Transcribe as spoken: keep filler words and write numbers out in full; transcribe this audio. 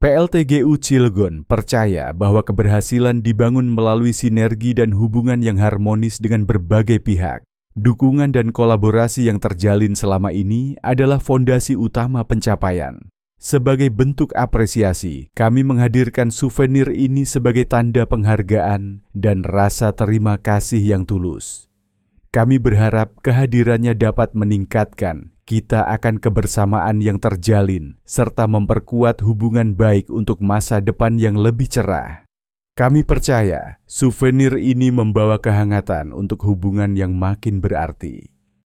P L T G U Cilegon percaya bahwa keberhasilan dibangun melalui sinergi dan hubungan yang harmonis dengan berbagai pihak. Dukungan dan kolaborasi yang terjalin selama ini adalah fondasi utama pencapaian. Sebagai bentuk apresiasi, kami menghadirkan souvenir ini sebagai tanda penghargaan dan rasa terima kasih yang tulus. Kami berharap kehadirannya dapat meningkatkan kita akan kebersamaan yang terjalin serta memperkuat hubungan baik untuk masa depan yang lebih cerah. Kami percaya souvenir ini membawa kehangatan untuk hubungan yang makin berarti.